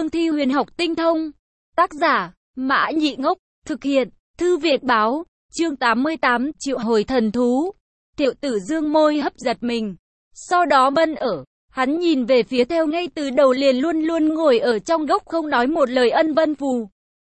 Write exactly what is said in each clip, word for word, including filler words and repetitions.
cương thi huyền học tinh thông. Tác giả, Mã Nhị Ngốc, thực hiện, Thư Việt Báo, chương tám mươi tám, triệu hồi thần thú. Thiệu Tử Dương môi hấp giật mình. Sau đó bân ở, hắn nhìn về phía theo ngay từ đầu liền luôn luôn ngồi ở trong góc không nói một lời Ân Vân Phù.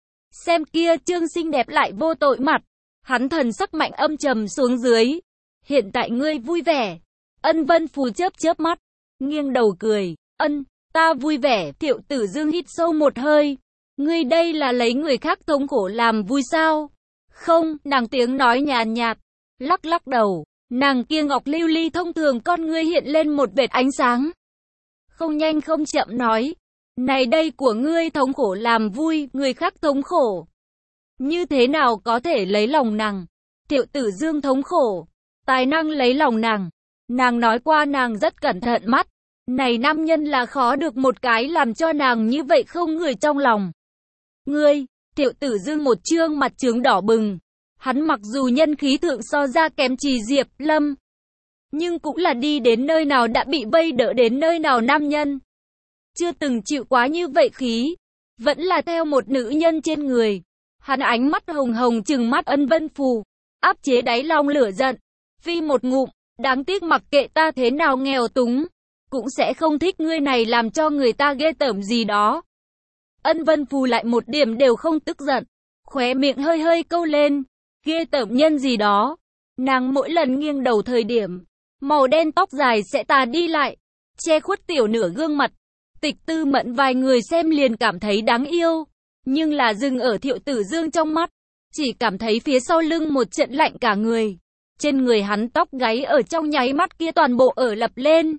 Xem kia trương xinh đẹp lại vô tội mặt. Hắn thần sắc mạnh âm trầm xuống dưới. Hiện tại ngươi vui vẻ. Ân Vân Phù chớp chớp mắt, nghiêng đầu cười. Ân, ta vui vẻ. Thiệu Tử Dương hít sâu một hơi. Ngươi đây là lấy người khác thống khổ làm vui sao? Không, nàng tiếng nói nhàn nhạt, lắc lắc đầu. Nàng kia ngọc lưu ly thông thường con ngươi hiện lên một vệt ánh sáng. Không nhanh không chậm nói. Này đây của ngươi thống khổ làm vui, người khác thống khổ. Như thế nào có thể lấy lòng nàng? Thiệu Tử Dương thống khổ. Tài năng lấy lòng nàng. Nàng nói qua nàng rất cẩn thận mắt. Này nam nhân là khó được một cái làm cho nàng như vậy không người trong lòng. Ngươi, Thiệu Tử Dương một trương mặt trướng đỏ bừng. Hắn mặc dù nhân khí thượng so ra kém Trì Diệp Lâm, nhưng cũng là đi đến nơi nào đã bị vây đỡ đến nơi nào nam nhân. Chưa từng chịu quá như vậy khí. Vẫn là theo một nữ nhân trên người. Hắn ánh mắt hồng hồng trừng mắt Ân Vân Phù. Áp chế đáy lòng lửa giận. Phi một ngụm. Đáng tiếc mặc kệ ta thế nào nghèo túng, cũng sẽ không thích ngươi này làm cho người ta ghê tởm gì đó. Ân Vân Phù lại một điểm đều không tức giận. Khóe miệng hơi hơi câu lên. Ghê tởm nhân gì đó. Nàng mỗi lần nghiêng đầu thời điểm, màu đen tóc dài sẽ tà đi lại, che khuất tiểu nửa gương mặt. Tịch Tư Mẫn vài người xem liền cảm thấy đáng yêu, nhưng là dừng ở Thiệu Tử Dương trong mắt, chỉ cảm thấy phía sau lưng một trận lạnh cả người. Trên người hắn tóc gáy ở trong nháy mắt kia toàn bộ ở lập lên.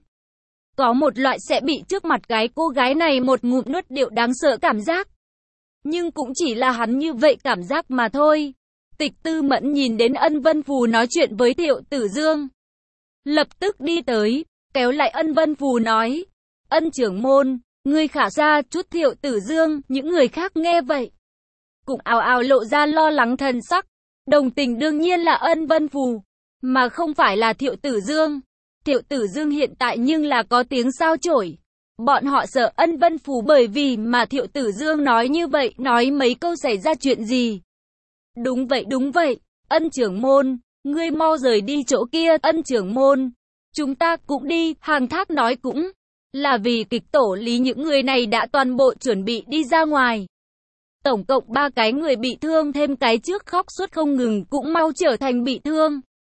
Có một loại sẽ bị trước mặt cái cô gái này một ngụm nuốt điệu đáng sợ cảm giác. Nhưng cũng chỉ là hắn như vậy cảm giác mà thôi. Tịch Tư Mẫn nhìn đến Ân Vân Phù nói chuyện với Thiệu Tử Dương, lập tức đi tới, kéo lại Ân Vân Phù nói. Ân trưởng môn, ngươi khả ra chút. Thiệu Tử Dương, những người khác nghe vậy cũng ào ào lộ ra lo lắng thần sắc. Đồng tình đương nhiên là Ân Vân Phù, mà không phải là Thiệu Tử Dương. Thiệu Tử Dương hiện tại nhưng là có tiếng sao chổi. Bọn họ sợ Ân Vân Phù bởi vì mà Thiệu Tử Dương nói như vậy, nói mấy câu xảy ra chuyện gì. Đúng vậy đúng vậy, Ân trưởng môn, ngươi mau rời đi chỗ kia. Ân trưởng môn, chúng ta cũng đi. Hàng Thác nói cũng là vì kịch tổ lý những người này đã toàn bộ chuẩn bị đi ra ngoài. Tổng cộng ba cái người bị thương thêm cái trước khóc suốt không ngừng cũng mau trở thành bị thương.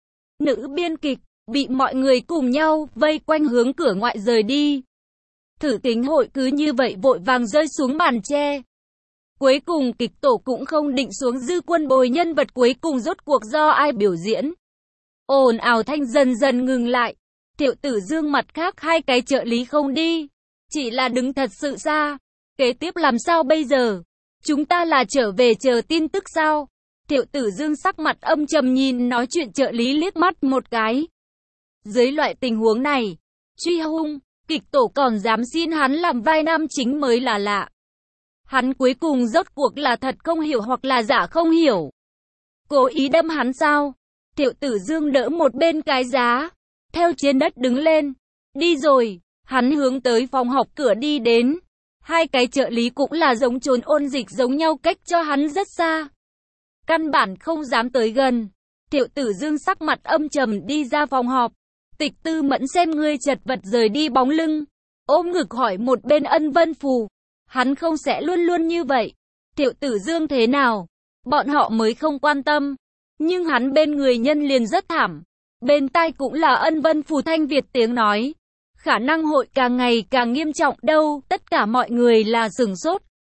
Nữ biên kịch bị mọi người cùng nhau vây quanh hướng cửa ngoại rời đi. Thử kính hội cứ như vậy vội vàng rơi xuống bàn tre. Cuối cùng kịch tổ cũng không định xuống dư quân bồi nhân vật cuối cùng rốt cuộc do ai biểu diễn. Ồn ào thanh dần dần ngừng lại. Thiệu Tử Dương mặt khác hai cái trợ lý không đi, chỉ là đứng thật sự xa. Kế tiếp làm sao bây giờ? Chúng ta là trở về chờ tin tức sao? Thiệu Tử Dương sắc mặt âm trầm nhìn nói chuyện trợ lý liếc mắt một cái. Dưới loại tình huống này, truy hung, kịch tổ còn dám xin hắn làm vai nam chính mới là lạ. Hắn cuối cùng rốt cuộc là thật không hiểu hoặc là giả không hiểu. Cố ý đâm hắn sao? Thiệu Tử Dương đỡ một bên cái giá, theo trên đất đứng lên. Đi rồi, hắn hướng tới phòng họp cửa đi đến. Hai cái trợ lý cũng là giống trốn ôn dịch giống nhau, cách cho hắn rất xa. Căn bản không dám tới gần. Thiệu Tử Dương sắc mặt âm trầm đi ra phòng họp. Tịch Tư Mẫn xem ngươi chật vật rời đi bóng lưng, ôm ngực hỏi một bên Ân Vân Phù. Hắn không sẽ luôn luôn như vậy. Thiệu Tử Dương thế nào? Bọn họ mới không quan tâm. Nhưng hắn bên người nhân liền rất thảm. Bên tai cũng là Ân Vân Phù thanh Việt tiếng nói. Khả năng hội càng ngày càng nghiêm trọng đâu. Tất cả mọi người là sửng sốt.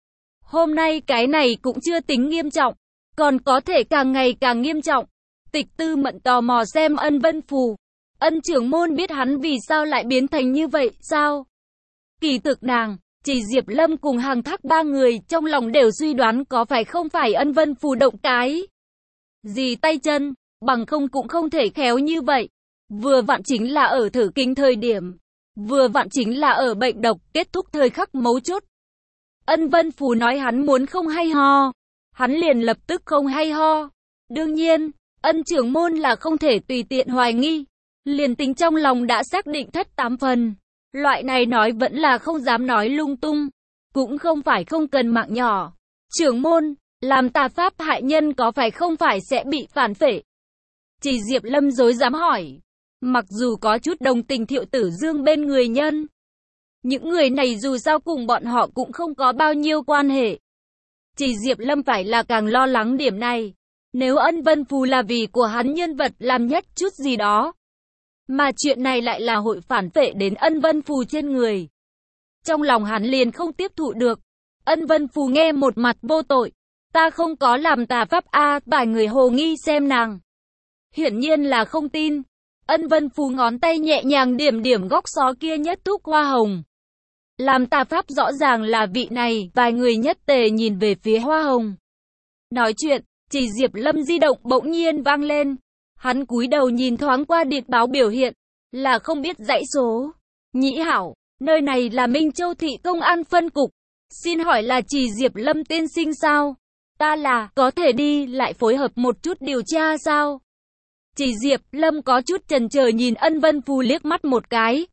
Hôm nay cái này cũng chưa tính nghiêm trọng, còn có thể càng ngày càng nghiêm trọng. Tịch Tư Mẫn tò mò xem Ân Vân Phù. Ân trưởng môn biết hắn vì sao lại biến thành như vậy sao? Kỳ thực nàng, Trì Diệp Lâm cùng Hàng Thác ba người trong lòng đều suy đoán có phải không phải Ân Vân Phù động cái gì tay chân, bằng không cũng không thể khéo như vậy. Vừa vặn chính là ở thử kinh thời điểm, vừa vặn chính là ở bệnh độc kết thúc thời khắc mấu chốt. Ân Vân Phù nói hắn muốn không hay ho, hắn liền lập tức không hay ho. Đương nhiên, Ân trưởng môn là không thể tùy tiện hoài nghi, liền tính trong lòng đã xác định thất tám phần. Loại này nói vẫn là không dám nói lung tung. cũng không phải không cần mạng nhỏ. Trưởng môn, làm tà pháp hại nhân có phải không phải sẽ bị phản phệ? Chỉ Diệp Lâm dối dám hỏi. Mặc dù có chút đồng tình Thiệu Tử Dương bên người nhân, những người này dù sao cùng bọn họ cũng không có bao nhiêu quan hệ. Chỉ Diệp Lâm phải là càng lo lắng điểm này. Nếu Ân Vân Phù là vì của hắn nhân vật làm nhất chút gì đó, mà chuyện này lại là hội phản phệ đến Ân Vân Phù trên người, trong lòng hắn liền không tiếp thụ được. Ân Vân Phù nghe một mặt vô tội. Ta không có làm tà pháp a, vài người hồ nghi xem nàng. Hiển nhiên là không tin. Ân Vân Phù ngón tay nhẹ nhàng điểm điểm góc xó kia nhất thuốc hoa hồng. Làm tà pháp rõ ràng là vị này, vài người nhất tề nhìn về phía hoa hồng. Nói chuyện, chỉ Diệp Lâm di động bỗng nhiên vang lên. Hắn cúi đầu nhìn thoáng qua điện báo biểu hiện, là không biết dãy số. Nhĩ hảo, nơi này là Minh Châu thị công an phân cục. Xin hỏi là chỉ Diệp Lâm tiên sinh sao? Ta là, có thể đi lại phối hợp một chút điều tra sao? Chỉ Diệp Lâm có chút chần chờ nhìn Ân Vân Phù liếc mắt một cái.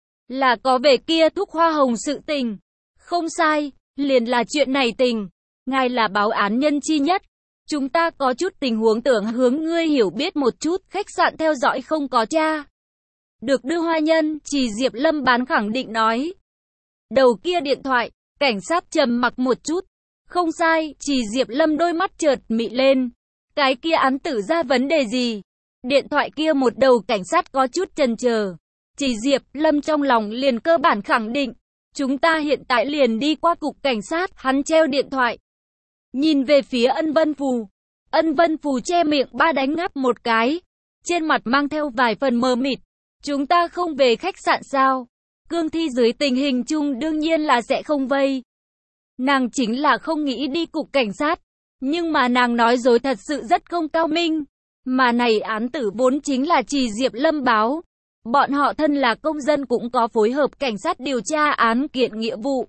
Là có về kia thuốc hoa hồng sự tình. Không sai, liền là chuyện này tình. Ngài là báo án nhân chi nhất. Chúng ta có chút tình huống tưởng hướng ngươi hiểu biết một chút, khách sạn theo dõi không có tra. Được đưa hoa nhân, chỉ Diệp Lâm bán khẳng định nói. Đầu kia điện thoại, cảnh sát trầm mặc một chút. Không sai, chỉ Diệp Lâm đôi mắt chợt mị lên. Cái kia án tử ra vấn đề gì? Điện thoại kia một đầu cảnh sát có chút chần chờ. Chỉ Diệp Lâm trong lòng liền cơ bản khẳng định. Chúng ta hiện tại liền đi qua cục cảnh sát, hắn treo điện thoại. Nhìn về phía Ân Vân Phù. Ân Vân Phù che miệng ba đánh ngáp một cái. Trên mặt mang theo vài phần mờ mịt. Chúng ta không về khách sạn sao? Cương thi dưới tình hình chung đương nhiên là sẽ không vây. Nàng chính là không nghĩ đi cục cảnh sát. Nhưng mà nàng nói dối thật sự rất không cao minh. Mà này án tử vốn chính là chỉ Diệp Lâm báo. Bọn họ thân là công dân cũng có phối hợp cảnh sát điều tra án kiện nghĩa vụ.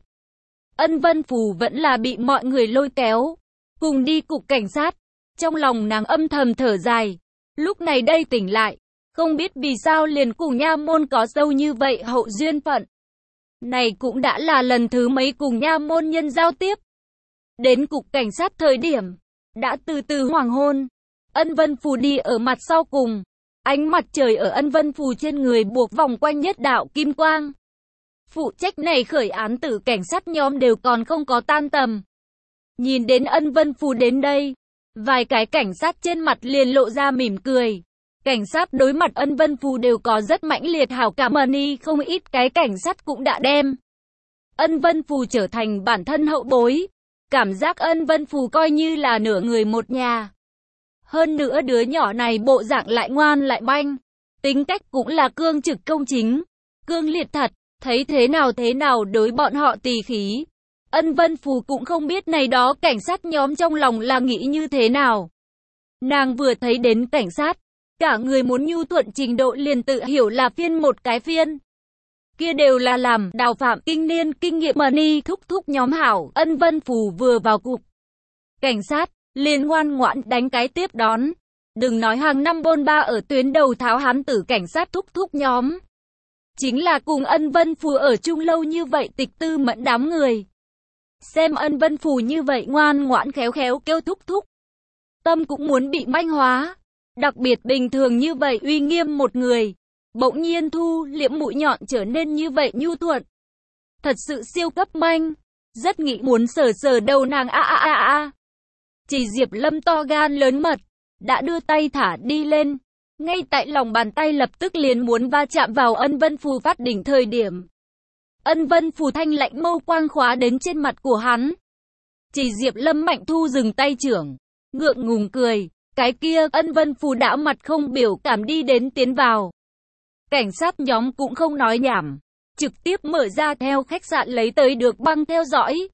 Ân Vân Phù vẫn là bị mọi người lôi kéo. Cùng đi cục cảnh sát. Trong lòng nàng âm thầm thở dài. Lúc này đây tỉnh lại. Không biết vì sao liền cùng nha môn có sâu như vậy hậu duyên phận. Này cũng đã là lần thứ mấy cùng nha môn nhân giao tiếp. Đến cục cảnh sát thời điểm. Đã từ từ hoàng hôn. Ân Vân Phù đi ở mặt sau cùng. Ánh mặt trời ở Ân Vân Phù trên người buộc vòng quanh nhất đạo kim quang. Phụ trách này khởi án tử cảnh sát nhóm đều còn không có tan tầm. Nhìn đến Ân Vân Phù đến đây. Vài cái cảnh sát trên mặt liền lộ ra mỉm cười. Cảnh sát đối mặt Ân Vân Phù đều có rất mãnh liệt hảo cảm, ni không ít cái cảnh sát cũng đã đem Ân Vân Phù trở thành bản thân hậu bối. Cảm giác Ân Vân Phù coi như là nửa người một nhà. Hơn nữa đứa nhỏ này bộ dạng lại ngoan lại banh. Tính cách cũng là cương trực công chính. Cương liệt thật, thấy thế nào thế nào đối bọn họ tỳ khí. Ân Vân Phù cũng không biết này đó cảnh sát nhóm trong lòng là nghĩ như thế nào. Nàng vừa thấy đến cảnh sát. Cả người muốn nhu thuận trình độ liền tự hiểu là phiên một cái phiên. Kia đều là làm đào phạm kinh niên kinh nghiệm mà ni thúc thúc nhóm hảo. Ân Vân Phù vừa vào cục cảnh sát, liền ngoan ngoãn đánh cái tiếp đón. Đừng nói hàng năm bôn ba ở tuyến đầu tháo hán tử cảnh sát thúc thúc nhóm. Chính là cùng Ân Vân Phù ở chung lâu như vậy tịch tư mẫn đám người. Xem Ân Vân Phù như vậy ngoan ngoãn khéo khéo kêu thúc thúc. Tâm cũng muốn bị manh hóa. Đặc biệt bình thường như vậy uy nghiêm một người. Bỗng nhiên thu liễm mũi nhọn trở nên như vậy nhu thuận. Thật sự siêu cấp manh. Rất nghĩ muốn sờ sờ đầu nàng a a a a. Chỉ Diệp Lâm to gan lớn mật. Đã đưa tay thả đi lên. Ngay tại lòng bàn tay lập tức liền muốn va chạm vào Ân Vân Phù phát đỉnh thời điểm. Ân Vân Phù thanh lạnh mâu quang khóa đến trên mặt của hắn. Chỉ Diệp Lâm mạnh thu dừng tay trưởng. Ngượng ngùng cười. Cái kia Ân Vân Phù đã mặt không biểu cảm đi đến tiến vào. Cảnh sát nhóm cũng không nói nhảm. Trực tiếp mở ra theo khách sạn lấy tới được băng theo dõi.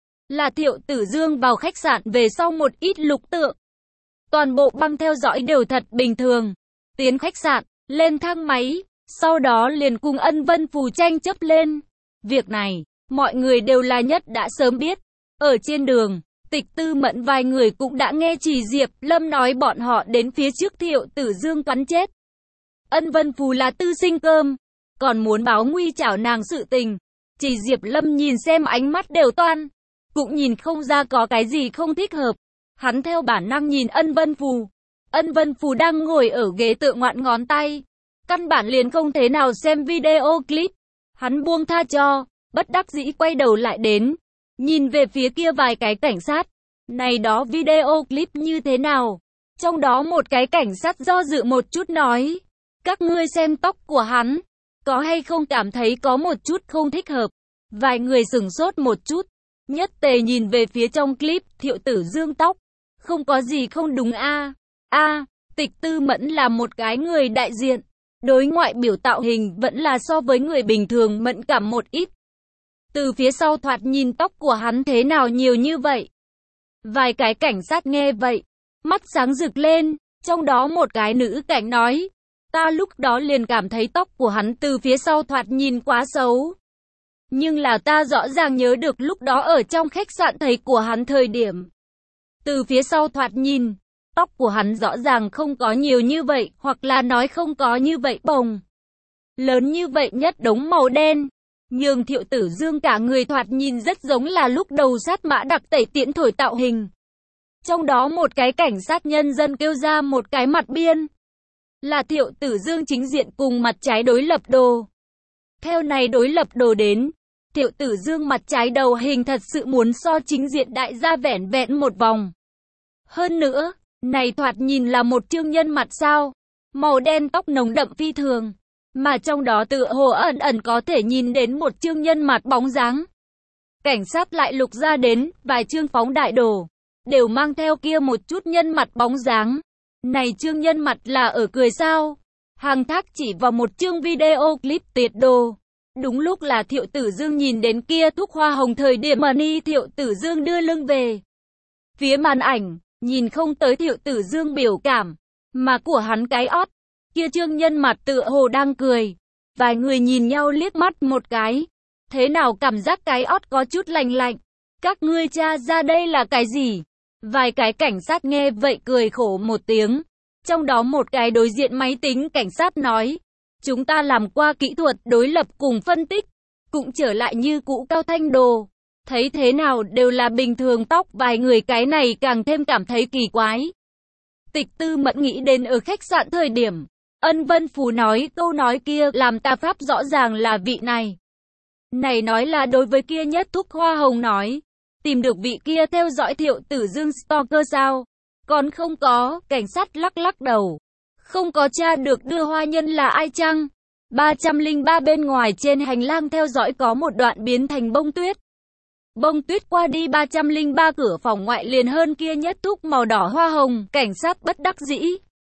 Là Thiệu Tử Dương vào khách sạn về sau một ít lục tượng. Toàn bộ băng theo dõi đều thật bình thường. Tiến khách sạn, lên thang máy. Sau đó liền cùng Ân Vân Phù tranh chấp lên. Việc này, mọi người đều là nhất đã sớm biết. Ở trên đường. Tịch tư mẫn vài người cũng đã nghe chỉ Diệp Lâm nói bọn họ đến phía trước Thiệu Tử Dương cắn chết. Ân Vân Phù là tư sinh cơm, còn muốn báo nguy chảo nàng sự tình. Chỉ Diệp Lâm nhìn xem ánh mắt đều toan, cũng nhìn không ra có cái gì không thích hợp. Hắn theo bản năng nhìn Ân Vân Phù. Ân Vân Phù đang ngồi ở ghế tựa ngoạn ngón tay. Căn bản liền không thế nào xem video clip. Hắn buông tha cho, bất đắc dĩ quay đầu lại đến. Nhìn về phía kia vài cái cảnh sát. Này đó video clip như thế nào? Trong đó một cái cảnh sát do dự một chút nói. Các ngươi xem tóc của hắn. Có hay không cảm thấy có một chút không thích hợp? Vài người sửng sốt một chút. Nhất Tề nhìn về phía trong clip Thiệu Tử Dương tóc. Không có gì không đúng a. A, Tịch Tư Mẫn là một cái người đại diện. Đối ngoại biểu tạo hình vẫn là so với người bình thường mẫn cảm một ít. Từ phía sau thoạt nhìn tóc của hắn thế nào nhiều như vậy. Vài cái cảnh sát nghe vậy, mắt sáng rực lên, trong đó một cái nữ cảnh nói. Ta lúc đó liền cảm thấy tóc của hắn từ phía sau thoạt nhìn quá xấu. Nhưng là ta rõ ràng nhớ được lúc đó ở trong khách sạn thấy của hắn thời điểm. Từ phía sau thoạt nhìn, tóc của hắn rõ ràng không có nhiều như vậy, hoặc là nói không có như vậy bồng. Lớn như vậy nhất đống màu đen. Nhưng Thiệu Tử Dương cả người thoạt nhìn rất giống là lúc đầu sát mã đặc tẩy tiễn thổi tạo hình. Trong đó một cái cảnh sát nhân dân kêu ra một cái mặt biên. Là Thiệu Tử Dương chính diện cùng mặt trái đối lập đồ. Theo này đối lập đồ đến, Thiệu Tử Dương mặt trái đầu hình thật sự muốn so chính diện đại gia vẻn vẹn một vòng. Hơn nữa, này thoạt nhìn là một chương nhân mặt sao. Màu đen tóc nồng đậm phi thường. Mà trong đó tựa hồ ẩn ẩn có thể nhìn đến một chương nhân mặt bóng dáng. Cảnh sát lại lục ra đến, vài chương phóng đại đồ. Đều mang theo kia một chút nhân mặt bóng dáng. Này chương nhân mặt là ở cười sao? Hàng Thác chỉ vào một chương video clip tiệt đồ. Đúng lúc là Thiệu Tử Dương nhìn đến kia thuốc hoa hồng thời điểm mà ni Thiệu Tử Dương đưa lưng về. Phía màn ảnh, nhìn không tới Thiệu Tử Dương biểu cảm, mà của hắn cái ót. Kia trương nhân mặt tựa hồ đang cười. Vài người nhìn nhau liếc mắt một cái. Thế nào cảm giác cái ót có chút lạnh lạnh. Các ngươi tra ra đây là cái gì? Vài cái cảnh sát nghe vậy cười khổ một tiếng. Trong đó một cái đối diện máy tính cảnh sát nói. Chúng ta làm qua kỹ thuật đối lập cùng phân tích. Cũng trở lại như cũ Cao Thanh đồ. Thấy thế nào đều là bình thường tóc. Vài người cái này càng thêm cảm thấy kỳ quái. Tịch Tư Mẫn nghĩ đến ở khách sạn thời điểm. Ân Vân Phù nói câu nói kia làm ta pháp rõ ràng là vị này. Này nói là đối với kia nhất thúc hoa hồng nói. Tìm được vị kia theo dõi Thiệu Tử Dương stalker sao? Còn không có, cảnh sát lắc lắc đầu. Không có tra được đưa hoa nhân là ai chăng? ba trăm lẻ ba bên ngoài trên hành lang theo dõi có một đoạn biến thành bông tuyết. Bông tuyết qua đi ba trăm lẻ ba cửa phòng ngoại liền hơn kia nhất thúc màu đỏ hoa hồng, cảnh sát bất đắc dĩ.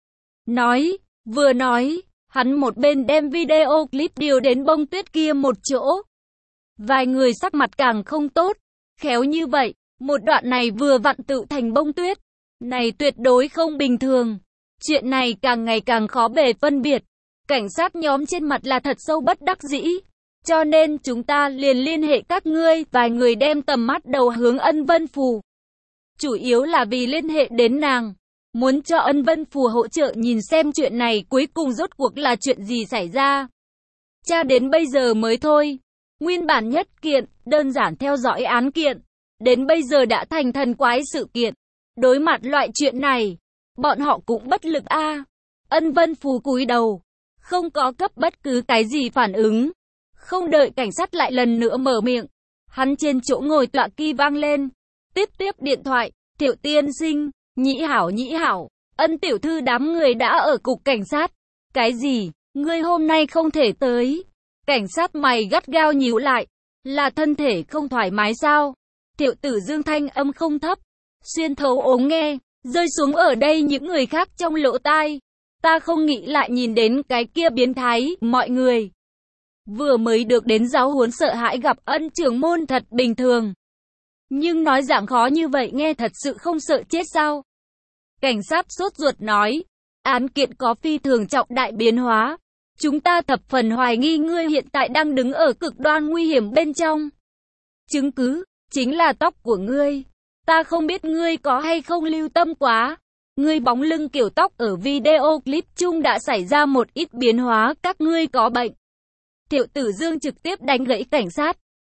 Nói, vừa nói, hắn một bên đem video clip điều đến bông tuyết kia một chỗ. Vài người sắc mặt càng không tốt, khéo như vậy, một đoạn này vừa vặn tự thành bông tuyết. Này tuyệt đối không bình thường. Chuyện này càng ngày càng khó bề phân biệt. Cảnh sát nhóm trên mặt là thật sâu bất đắc dĩ. Cho nên chúng ta liền liên hệ các ngươi, vài người đem tầm mắt đầu hướng Ân Vân Phù. Chủ yếu là vì liên hệ đến nàng. Muốn cho Ân Vân Phù hỗ trợ nhìn xem chuyện này cuối cùng rốt cuộc là chuyện gì xảy ra. Cha đến bây giờ mới thôi. Nguyên bản nhất kiện, đơn giản theo dõi án kiện. Đến bây giờ đã thành thần quái sự kiện. Đối mặt loại chuyện này, bọn họ cũng bất lực a. À. Ân Vân Phù cúi đầu, không có cấp bất cứ cái gì phản ứng. Không đợi cảnh sát lại lần nữa mở miệng, hắn trên chỗ ngồi tọa kỳ vang lên. Tiếp tiếp điện thoại, Thiệu tiên sinh, nhĩ hảo nhĩ hảo, Ân tiểu thư đám người đã ở cục cảnh sát. Cái gì, ngươi hôm nay không thể tới? Cảnh sát mày gắt gao nhíu lại, là thân thể không thoải mái sao? Thiệu Tử Dương thanh âm không thấp, xuyên thấu ống nghe, rơi xuống ở đây những người khác trong lỗ tai. Ta không nghĩ lại nhìn đến cái kia biến thái, mọi người. Vừa mới được đến giáo huấn sợ hãi gặp Ân trưởng môn thật bình thường. Nhưng nói dạng khó như vậy nghe thật sự không sợ chết sao? Cảnh sát sốt ruột nói, án kiện có phi thường trọng đại biến hóa. Chúng ta thập phần hoài nghi ngươi hiện tại đang đứng ở cực đoan nguy hiểm bên trong. Chứng cứ, chính là tóc của ngươi. Ta không biết ngươi có hay không lưu tâm quá. Ngươi bóng lưng kiểu tóc ở video clip chung đã xảy ra một ít biến hóa, các ngươi có bệnh. Thiệu Tử Dương trực tiếp đánh gãy cảnh sát.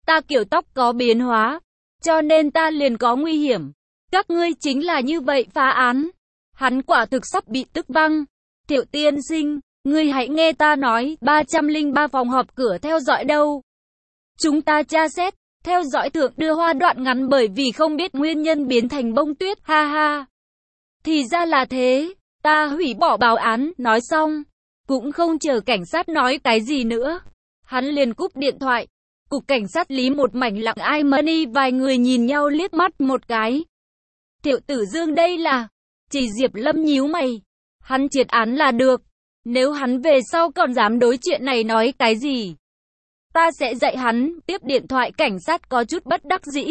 ta kiểu tóc có biến hóa, cho nên ta liền có nguy hiểm. Các ngươi chính là như vậy phá án. Hắn quả thực sắp bị tức văng. Thiệu tiên sinh, ngươi hãy nghe ta nói, ba trăm lẻ ba phòng họp cửa theo dõi đâu. Chúng ta tra xét, theo dõi thượng đưa hoa đoạn ngắn bởi vì không biết nguyên nhân biến thành bông tuyết, ha ha. Thì ra là thế, ta hủy bỏ báo án, nói xong. Cũng không chờ cảnh sát nói cái gì nữa. Hắn liền cúp điện thoại. Cục cảnh sát Lý một mảnh lặng ai money, vài người nhìn nhau liếc mắt một cái. Thiệu Tử Dương đây là... Chỉ Diệp Lâm nhíu mày. Hắn triệt án là được. Nếu hắn về sau còn dám đối chuyện này nói cái gì, ta sẽ dạy hắn. Tiếp điện thoại cảnh sát có chút bất đắc dĩ.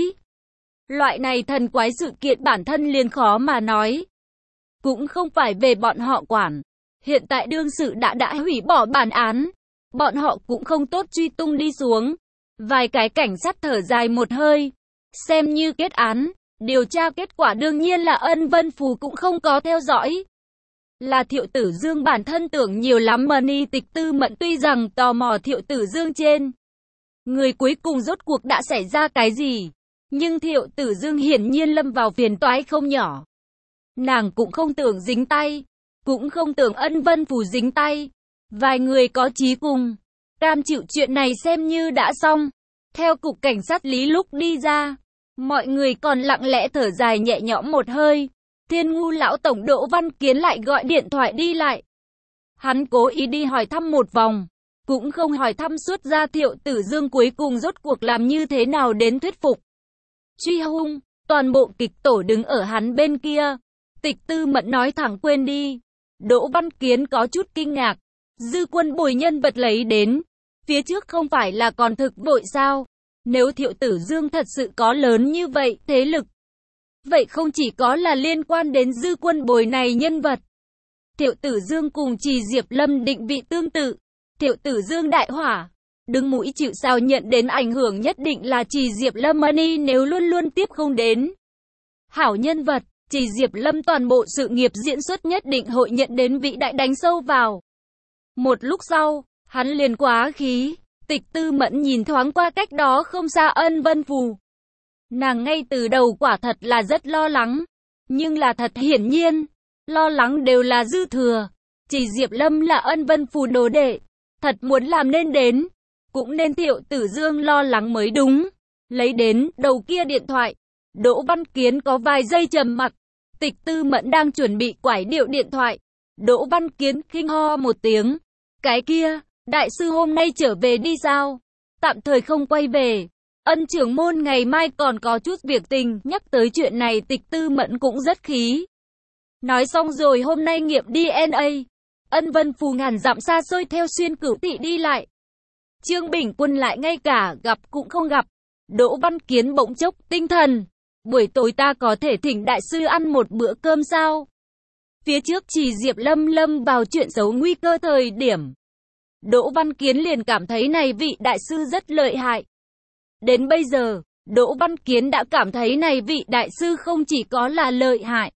Loại này thần quái sự kiện bản thân liền khó mà nói. Cũng không phải về bọn họ quản. Hiện tại đương sự đã đã hủy bỏ bản án. Bọn họ cũng không tốt truy tung đi xuống. Vài cái cảnh sát thở dài một hơi. Xem như kết án. Điều tra kết quả đương nhiên là Ân Vân Phù cũng không có theo dõi. Là Thiệu Tử Dương bản thân tưởng nhiều lắm money. Tịch Tư Mẫn tuy rằng tò mò Thiệu Tử Dương trên người cuối cùng rốt cuộc đã xảy ra cái gì. Nhưng Thiệu Tử Dương hiển nhiên lâm vào phiền toái không nhỏ. Nàng cũng không tưởng dính tay. Cũng không tưởng Ân Vân Phù dính tay. Vài người có chí cùng. Cam chịu chuyện này xem như đã xong. Theo cục cảnh sát Lý lúc đi ra, mọi người còn lặng lẽ thở dài nhẹ nhõm một hơi. Thiên Ngu lão tổng Đỗ Văn Kiến lại gọi điện thoại đi lại. Hắn cố ý đi hỏi thăm một vòng. Cũng không hỏi thăm suốt ra Thiệu Tử Dương cuối cùng rốt cuộc làm như thế nào đến thuyết phục. Truy hung, toàn bộ kịch tổ đứng ở hắn bên kia. Tịch Tư Mẫn nói thẳng quên đi. Đỗ Văn Kiến có chút kinh ngạc. Dư Quân Bồi nhân vật lấy đến. Phía trước không phải là còn thực vội sao? Nếu Thiệu Tử Dương thật sự có lớn như vậy, thế lực. Vậy không chỉ có là liên quan đến Dư Quân Bồi này nhân vật. Thiệu Tử Dương cùng Trì Diệp Lâm định vị tương tự. Thiệu Tử Dương đại hỏa. Đứng mũi chịu sao nhận đến ảnh hưởng nhất định là Trì Diệp Lâm money nếu luôn luôn tiếp không đến. Hảo nhân vật, Trì Diệp Lâm toàn bộ sự nghiệp diễn xuất nhất định hội nhận đến vị đại đánh sâu vào. Một lúc sau, hắn liền quá khí. Tịch Tư Mẫn nhìn thoáng qua cách đó không xa Ân Vân Phù. Nàng ngay từ đầu quả thật là rất lo lắng. Nhưng là thật hiển nhiên, lo lắng đều là dư thừa. Chỉ Diệp Lâm là Ân Vân Phù đồ đệ. Thật muốn làm nên đến. Cũng nên Thiệu Tử Dương lo lắng mới đúng. Lấy đến đầu kia điện thoại. Đỗ Văn Kiến có vài giây trầm mặc. Tịch Tư Mẫn đang chuẩn bị quải điệu điện thoại. Đỗ Văn Kiến khinh ho một tiếng. Cái kia, đại sư hôm nay trở về đi sao? Tạm thời không quay về. Ân trưởng môn ngày mai còn có chút việc tình. Nhắc tới chuyện này Tịch Tư Mẫn cũng rất khí. Nói xong rồi hôm nay nghiệm đê en a. Ân Vân Phù ngàn dặm xa xôi theo xuyên cửu thị đi lại. Trương Bình Quân lại ngay cả gặp cũng không gặp. Đỗ Văn Kiến bỗng chốc tinh thần. Buổi tối ta có thể thỉnh đại sư ăn một bữa cơm sao? Phía trước Trì Diệp Lâm lâm vào chuyện xấu nguy cơ thời điểm. Đỗ Văn Kiến liền cảm thấy này vị đại sư rất lợi hại. Đến bây giờ, Đỗ Văn Kiến đã cảm thấy này vị đại sư không chỉ có là lợi hại,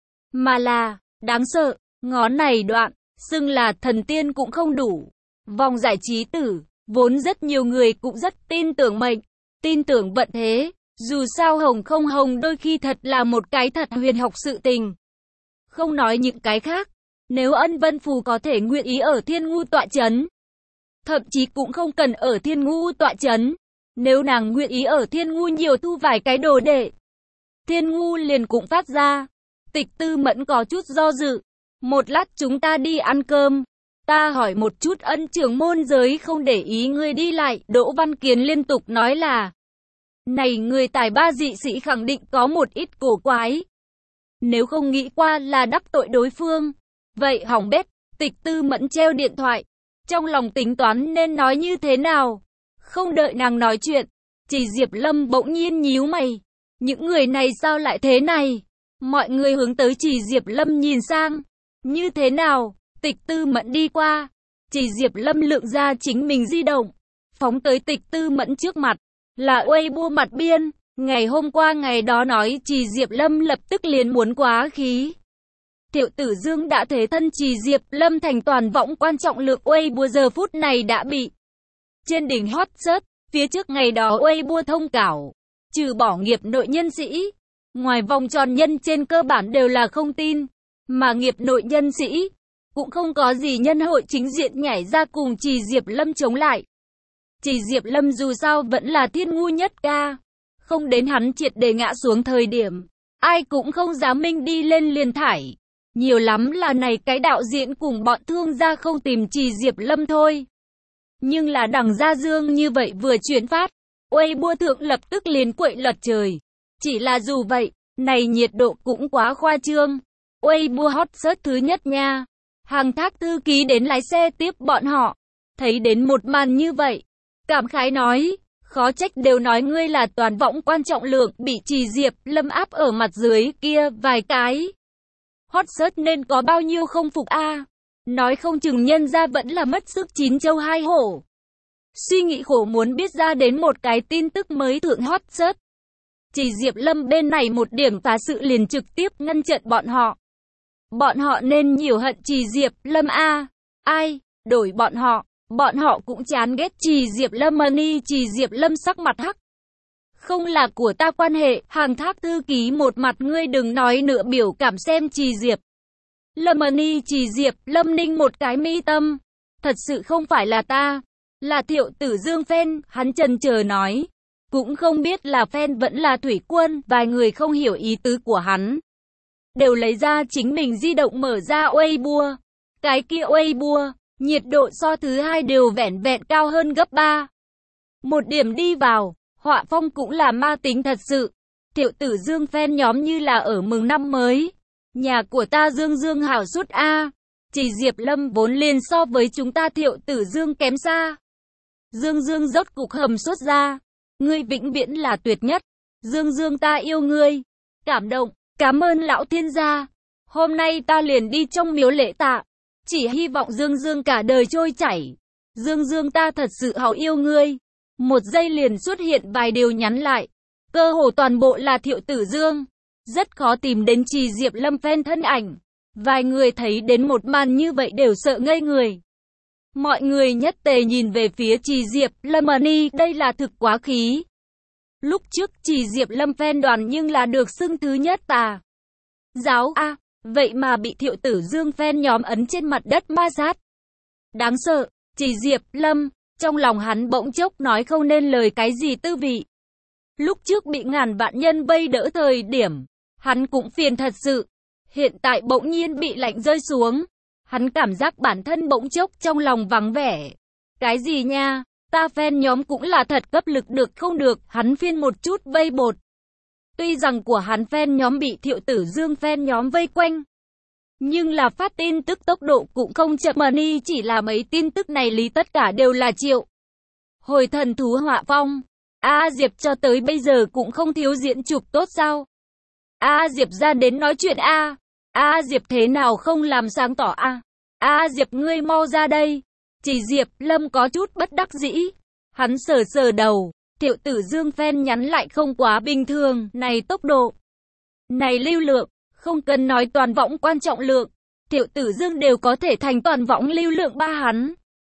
mà là đáng sợ. Ngón này đoạn, xưng là thần tiên cũng không đủ. Vòng giải trí tử, vốn rất nhiều người cũng rất tin tưởng mệnh, tin tưởng vận thế. Dù sao hồng không hồng đôi khi thật là một cái thật huyền học sự tình. Không nói những cái khác, nếu Ân Vân Phù có thể nguyện ý ở Thiên Ngu tọa chấn, thậm chí cũng không cần ở Thiên Ngu tọa chấn. Nếu nàng nguyện ý ở Thiên Ngu nhiều thu vài cái đồ đệ, Thiên Ngu liền cũng phát ra. Tịch Tư Mẫn có chút do dự. Một lát chúng ta đi ăn cơm. Ta hỏi một chút Ân trưởng môn giới không để ý ngươi đi lại. Đỗ Văn Kiến liên tục nói là, này người tài ba dị sĩ khẳng định có một ít cổ quái. Nếu không nghĩ qua là đắc tội đối phương, vậy hỏng bét. Tịch Tư Mẫn treo điện thoại. Trong lòng tính toán nên nói như thế nào. Không đợi nàng nói chuyện, Chỉ Diệp Lâm bỗng nhiên nhíu mày. Những người này sao lại thế này? Mọi người hướng tới Chỉ Diệp Lâm nhìn sang. Như thế nào? Tịch Tư Mẫn đi qua. Chỉ Diệp Lâm lượng ra chính mình di động. Phóng tới Tịch Tư Mẫn trước mặt. Là Weibo mặt biên. Ngày hôm qua ngày đó nói Chỉ Diệp Lâm lập tức liền muốn quá khí. Thiệu Tử Dương đã thế thân Chỉ Diệp Lâm thành toàn võng quan trọng lượng Weibo giờ phút này đã bị trên đỉnh hot search. Phía trước ngày đó Weibo thông cáo, trừ bỏ nghiệp nội nhân sĩ, ngoài vòng tròn nhân trên cơ bản đều là không tin, mà nghiệp nội nhân sĩ cũng không có gì nhân hội chính diện nhảy ra cùng Trì Diệp Lâm chống lại. Trì Diệp Lâm dù sao vẫn là thiên ngu nhất ca, không đến hắn triệt để ngã xuống thời điểm, ai cũng không dám minh đi lên liền thải. Nhiều lắm là này cái đạo diễn cùng bọn thương gia không tìm Trì Diệp Lâm thôi. Nhưng là đằng Gia Dương như vậy vừa chuyển phát, Weibo thượng lập tức liền quậy lật trời. Chỉ là dù vậy, này nhiệt độ cũng quá khoa trương. Weibo hot search thứ nhất nha. Hàng Thác thư ký đến lái xe tiếp bọn họ. Thấy đến một màn như vậy, cảm khái nói, khó trách đều nói ngươi là toàn võng quan trọng lượng bị Trì Diệp Lâm áp ở mặt dưới kia vài cái. Hot search nên có bao nhiêu không phục a? Nói không chừng nhân ra vẫn là mất sức chín châu hai hổ. Suy nghĩ khổ muốn biết ra đến một cái tin tức mới thượng hot search. Trì Diệp Lâm bên này một điểm phá sự liền trực tiếp ngăn chặn bọn họ. Bọn họ nên nhiều hận Trì Diệp Lâm a. Ai, đổi bọn họ, bọn họ cũng chán ghét Trì Diệp Lâm money. Trì Diệp Lâm sắc mặt hắc. Không là của ta quan hệ, Hàng Thác thư ký một mặt ngươi đừng nói nữa biểu cảm xem Trì Diệp Lâm money. Trì Diệp Lâm ninh một cái mi tâm. Thật sự không phải là ta, là Thiệu Tử Dương fan, hắn chần chờ nói. Cũng không biết là fan vẫn là thủy quân, vài người không hiểu ý tứ của hắn. Đều lấy ra chính mình di động mở ra Weibo. Cái kia Weibo, nhiệt độ so thứ hai đều vẻn vẹn cao hơn gấp ba. Một điểm đi vào, họa phong cũng là ma tính thật sự. Thiệu Tử Dương fan nhóm như là ở mừng năm mới. Nhà của ta Dương Dương hảo suốt a. Trì Diệp Lâm vốn liền so với chúng ta Thiệu Tử Dương kém xa. Dương Dương rốt cục hầm sốt ra. Ngươi vĩnh viễn là tuyệt nhất. Dương Dương ta yêu ngươi. Cảm động, cảm ơn lão thiên gia. Hôm nay ta liền đi trong miếu lễ tạ. Chỉ hy vọng Dương Dương cả đời trôi chảy. Dương Dương ta thật sự hảo yêu ngươi. Một giây liền xuất hiện vài điều nhắn lại. Cơ hồ toàn bộ là Thiệu Tử Dương. Rất khó tìm đến Trì Diệp Lâm fan thân ảnh. Vài người thấy đến một màn như vậy đều sợ ngây người. Mọi người nhất tề nhìn về phía Trì Diệp Lâm money, đây là thực quá khí. Lúc trước Trì Diệp Lâm fan đoàn nhưng là được xưng thứ nhất tà giáo a, à, vậy mà bị Thiệu Tử Dương fan nhóm ấn trên mặt đất ma sát. Đáng sợ, Trì Diệp Lâm, trong lòng hắn bỗng chốc nói không nên lời cái gì tư vị. Lúc trước bị ngàn vạn nhân vây đỡ thời điểm, hắn cũng phiền thật sự. Hiện tại bỗng nhiên bị lạnh rơi xuống. Hắn cảm giác bản thân bỗng chốc trong lòng vắng vẻ. Cái gì nha, ta fan nhóm cũng là thật cấp lực được không được, hắn phiên một chút vây bột. Tuy rằng của hắn fan nhóm bị Thiệu Tử Dương fan nhóm vây quanh, nhưng là phát tin tức tốc độ cũng không chậm money, chỉ là mấy tin tức này lý tất cả đều là Triệu Hồi thần thú họa phong. A Diệp cho tới bây giờ cũng không thiếu diễn chụp tốt sao? A Diệp ra đến nói chuyện a. A Diệp thế nào không làm sáng tỏ a? A Diệp ngươi mau ra đây. Trì Diệp Lâm có chút bất đắc dĩ. Hắn sờ sờ đầu. Thiệu Tử Dương fan nhắn lại không quá bình thường. Này tốc độ, này lưu lượng, không cần nói toàn võng quan trọng lượng. Thiệu Tử Dương đều có thể thành toàn võng lưu lượng ba hắn.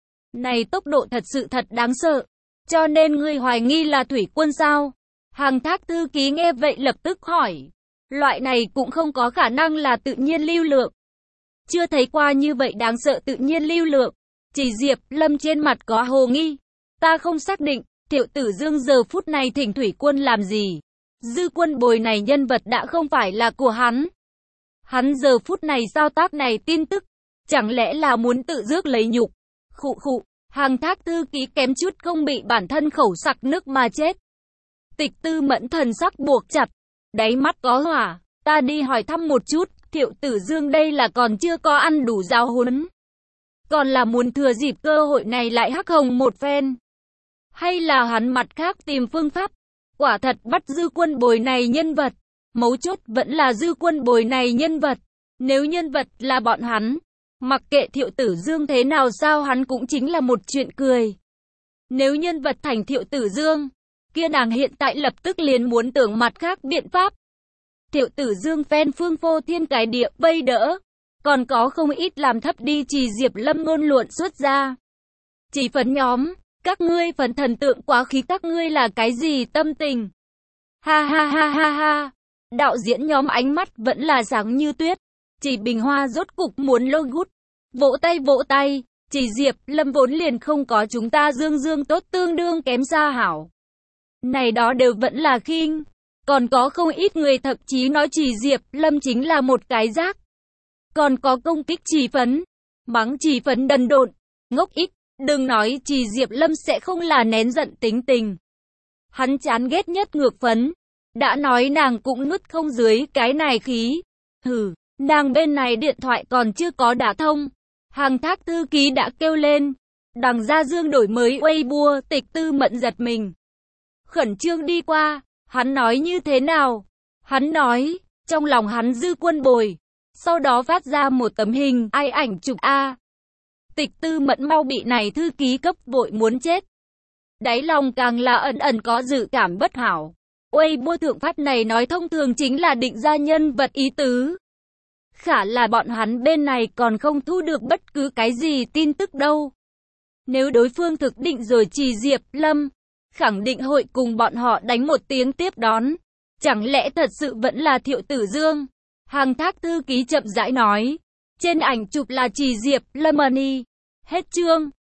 Này tốc độ thật sự thật đáng sợ. Cho nên ngươi hoài nghi là thủy quân sao? Hàng Thác thư ký nghe vậy lập tức hỏi. Loại này cũng không có khả năng là tự nhiên lưu lượng. Chưa thấy qua như vậy đáng sợ tự nhiên lưu lượng. Trì Diệp Lâm trên mặt có hồ nghi. Ta không xác định, Thiệu Tử Dương giờ phút này thỉnh thủy quân làm gì? Dư quân bồi này nhân vật đã không phải là của hắn. Hắn giờ phút này sao tác này tin tức, chẳng lẽ là muốn tự rước lấy nhục? Khụ khụ, Hàng Thác thư ký kém chút không bị bản thân khẩu sặc nước mà chết. Tịch Tư Mẫn thần sắc buộc chặt, đáy mắt có hỏa. Ta đi hỏi thăm một chút, Thiệu Tử Dương đây là còn chưa có ăn đủ giáo huấn, còn là muốn thừa dịp cơ hội này lại hắc hồng một phen, hay là hắn mặt khác tìm phương pháp? Quả thật bắt Dư quân bồi này nhân vật, mấu chốt vẫn là Dư quân bồi này nhân vật. Nếu nhân vật là bọn hắn, mặc kệ Thiệu Tử Dương thế nào sao hắn cũng chính là một chuyện cười. Nếu nhân vật thành Thiệu Tử Dương, kia nàng hiện tại lập tức liền muốn tưởng mặt khác biện pháp. Thiệu Tử Dương fan phương phô thiên cái địa vây đỡ, còn có không ít làm thấp đi Trì Diệp Lâm ngôn luận xuất ra. Chỉ phấn nhóm, Các ngươi phần thần tượng quá khí, các ngươi là cái gì tâm tình? Ha ha ha ha ha. Đạo diễn nhóm ánh mắt vẫn là sáng như tuyết. Chỉ Bình Hoa rốt cục muốn lôi gút. Vỗ tay vỗ tay. Chỉ Diệp Lâm vốn liền không có chúng ta Dương Dương tốt, tương đương kém xa hảo. Này đó đều vẫn là khinh. Còn có không ít người thậm chí nói Chỉ Diệp Lâm chính là một cái rác. Còn có công kích Chỉ Phấn. Mắng Chỉ Phấn đần độn, ngốc ít. Đừng nói Chỉ Diệp Lâm sẽ không là nén giận tính tình. Hắn chán ghét nhất Ngược Phấn. Đã nói nàng cũng nuốt không dưới cái này khí. Hừ, nàng bên này điện thoại còn chưa có đả thông. Hàng Thác thư ký đã kêu lên. Đằng Gia Dương đổi mới Weibo, Tịch Tư Mẫn giật mình. Khẩn trương đi qua, hắn nói như thế nào? Hắn nói, trong lòng hắn dư quân bồi. Sau đó phát ra một tấm hình, ai ảnh chụp A. Tịch Tư Mẫn mau bị này thư ký cấp vội muốn chết. Đáy lòng càng là ẩn ẩn có dự cảm bất hảo. Weibo thượng phát này nói thông thường chính là định ra nhân vật ý tứ. Khả là bọn hắn bên này còn không thu được bất cứ cái gì tin tức đâu. Nếu đối phương thực định rồi Chỉ Diệp Lâm, khẳng định hội cùng bọn họ đánh một tiếng tiếp đón. Chẳng lẽ thật sự vẫn là Thiệu Tử Dương? Hàng Thác thư ký chậm rãi nói. Trên ảnh chụp là Chỉ Diệp Lâm. Hết chương.